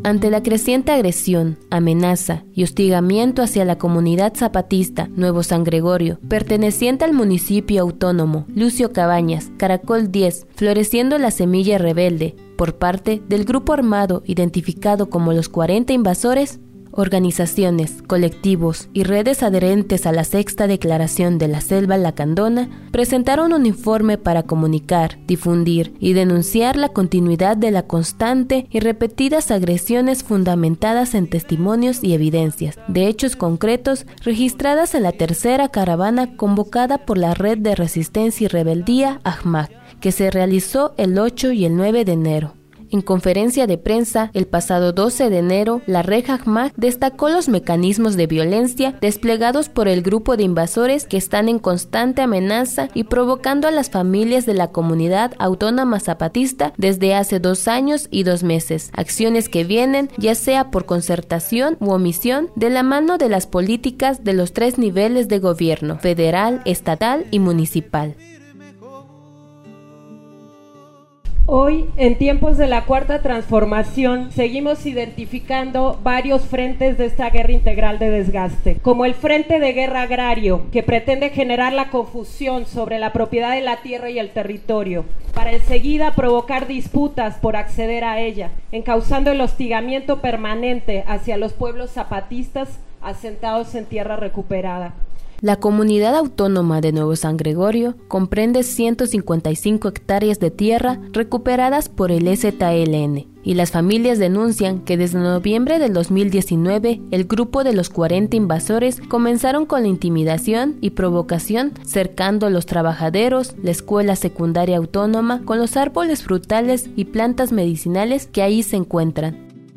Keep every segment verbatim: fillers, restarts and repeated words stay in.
Ante la creciente agresión, amenaza y hostigamiento hacia la comunidad zapatista Nuevo San Gregorio, perteneciente al municipio autónomo Lucio Cabañas, Caracol diez, floreciendo la semilla rebelde por parte del grupo armado identificado como los cuarenta invasores, organizaciones, colectivos y redes adherentes a la sexta declaración de la Selva Lacandona presentaron un informe para comunicar, difundir y denunciar la continuidad de la constante y repetidas agresiones fundamentadas en testimonios y evidencias de hechos concretos registradas en la tercera caravana convocada por la Red de Resistencia y Rebeldía A J M A C, que se realizó el ocho y el nueve de enero. En conferencia de prensa, el pasado doce de enero, la Red A J M A C destacó los mecanismos de violencia desplegados por el grupo de invasores que están en constante amenaza y provocando a las familias de la comunidad autónoma zapatista desde hace dos años y dos meses, acciones que vienen, ya sea por concertación u omisión, de la mano de las políticas de los tres niveles de gobierno, federal, estatal y municipal. Hoy, en tiempos de la Cuarta Transformación, seguimos identificando varios frentes de esta guerra integral de desgaste, como el Frente de Guerra Agrario, que pretende generar la confusión sobre la propiedad de la tierra y el territorio, para enseguida provocar disputas por acceder a ella, encauzando el hostigamiento permanente hacia los pueblos zapatistas asentados en tierra recuperada. La comunidad autónoma de Nuevo San Gregorio comprende ciento cincuenta y cinco hectáreas de tierra recuperadas por el E Z L N, y las familias denuncian que desde noviembre del dos mil diecinueve el grupo de los cuarenta invasores comenzaron con la intimidación y provocación cercando a los trabajaderos, la escuela secundaria autónoma con los árboles frutales y plantas medicinales que ahí se encuentran.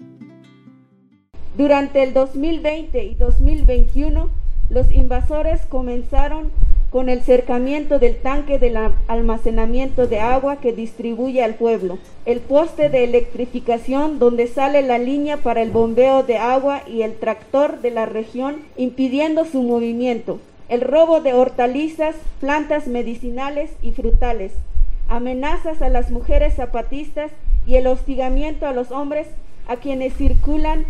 Durante el dos mil veinte y dos mil veintiuno, los invasores comenzaron con el cercamiento del tanque de almacenamiento de agua que distribuye al pueblo, el poste de electrificación donde sale la línea para el bombeo de agua y el tractor de la región impidiendo su movimiento, el robo de hortalizas, plantas medicinales y frutales, amenazas a las mujeres zapatistas y el hostigamiento a los hombres a quienes circulan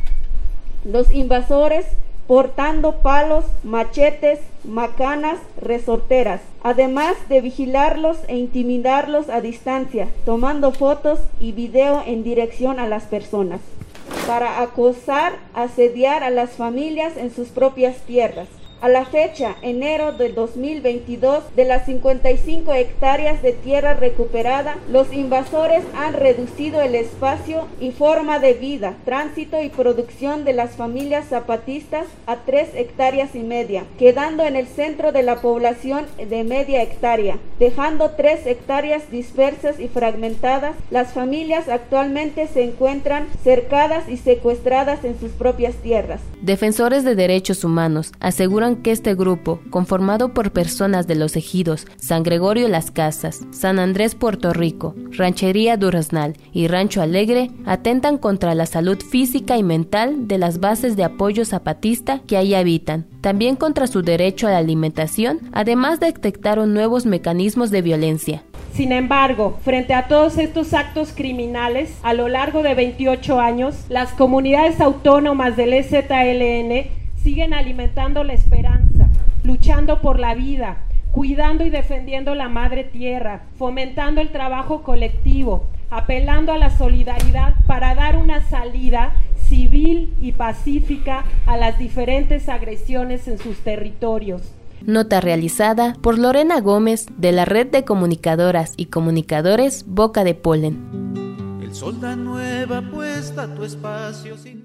los invasores portando palos, machetes, macanas, resorteras, además de vigilarlos e intimidarlos a distancia, tomando fotos y video en dirección a las personas, para acosar, asediar a las familias en sus propias tierras. A la fecha, enero del dos mil veintidós, de las cincuenta y cinco hectáreas de tierra recuperada, los invasores han reducido el espacio y forma de vida, tránsito y producción de las familias zapatistas a tres hectáreas y media, quedando en el centro de la población de media hectárea, dejando tres hectáreas dispersas y fragmentadas. Las familias actualmente se encuentran cercadas y secuestradas en sus propias tierras. Defensores de derechos humanos aseguran que este grupo, conformado por personas de los ejidos San Gregorio Las Casas, San Andrés Puerto Rico, Ranchería Duraznal y Rancho Alegre, atentan contra la salud física y mental de las bases de apoyo zapatista que ahí habitan, también contra su derecho a la alimentación, además detectaron nuevos mecanismos de violencia. Sin embargo, frente a todos estos actos criminales, a lo largo de veintiocho años, las comunidades autónomas del E Z L N siguen alimentando la esperanza, luchando por la vida, cuidando y defendiendo la madre tierra, fomentando el trabajo colectivo, apelando a la solidaridad para dar una salida civil y pacífica a las diferentes agresiones en sus territorios. Nota realizada por Lorena Gómez de la Red de Comunicadoras y Comunicadores Boca de Polen. El sol da nueva puesta a tu espacio sin